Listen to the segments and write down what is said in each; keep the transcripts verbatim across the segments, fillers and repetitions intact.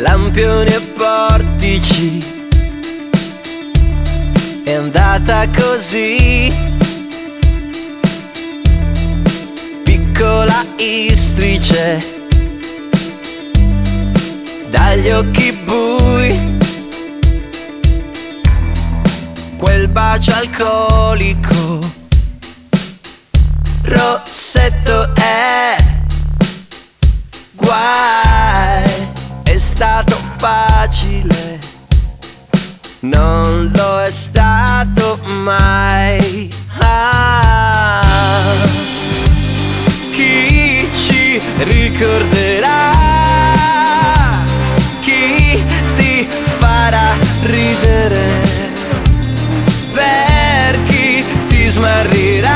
lampioni e portici, è andata così. Piccola istrice dagli occhi bui, quel bacio alcolico, rossetto è guai. È stato facile, non lo è stato mai. Ah, chi ci ricorderà? Chi ti farà ridere? Per chi ti smarrirai?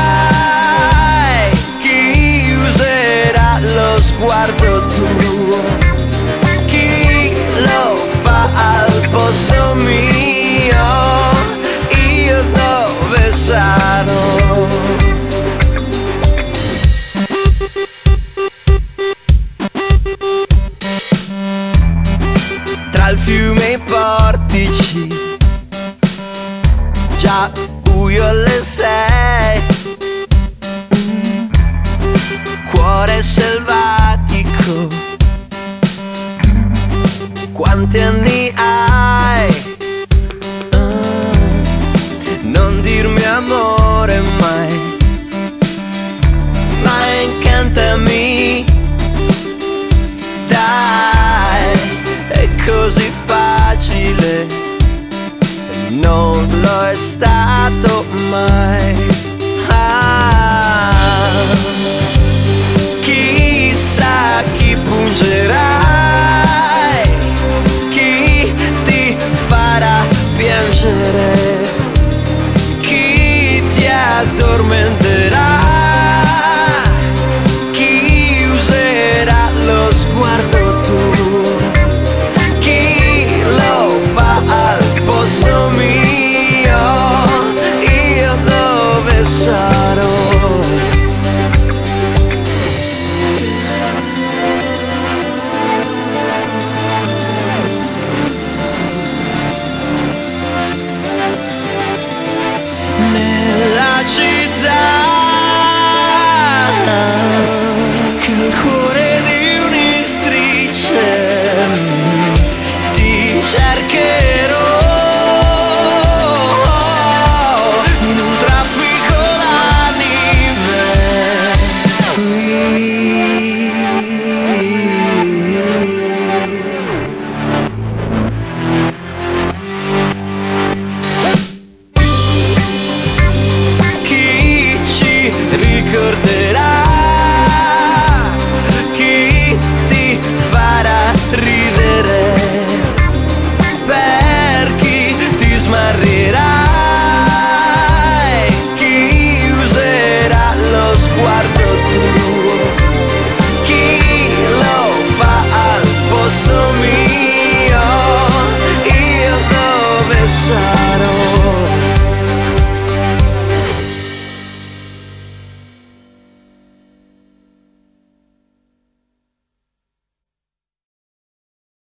Chi userà lo sguardo tuo? Chi lo fa al posto mio? Io dove sarò? Tra il fiume e i portici, già buio alle sei, cuore selvatico, quanti anni hai? Uh, non dirmi amore mai, ma incantami, dai, è così facile, non lo è stato mai.